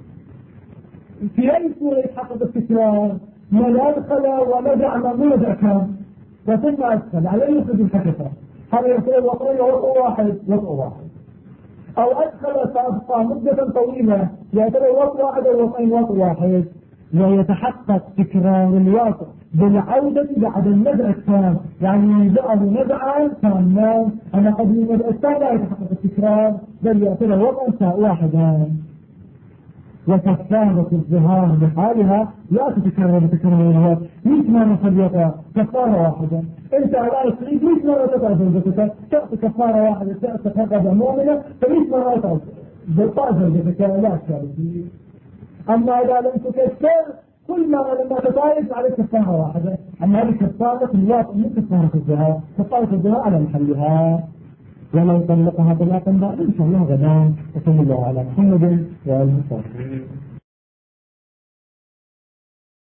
في أي صورة يتحقق التكرار؟ من أدخل ونزع من نزع كان وثم أدخل عليه يخرج الحدث، هذا يصير وطئين ووطء واحد أو أدخل فأبقى مدة طويلة يعتبر وطء واحد أو وطئين وطء واحد، ويتحقق تكرار الوطء بالعودة بعد النزع التام، يعني ينزعه نزعا تاما. أما قبل النزع التام لا يتحقق التكرار بل يعتبر وطئا واحدا. وكفارة الظهار بحالها لا تتكرر بتكرار الوطء. 100 مرة في الوطء كفارة واحدة. انت على تريد 100 مرة تقع زوجتك تأتي كفارة واحدة، تأتي تقضى مؤمنة ف100 مرة تقع زوجتك لا تشارك. أما إذا لم تكفر كل ما لما تطايف عليك كفارة واحدة. أما هذه كفارة الوطء من كفارة الظهار. كفارة الظهار على محلها، ولو طلقها طلاقا بعد إن شاء الله غدا. وصلى الله على محمد وآله وصحبه.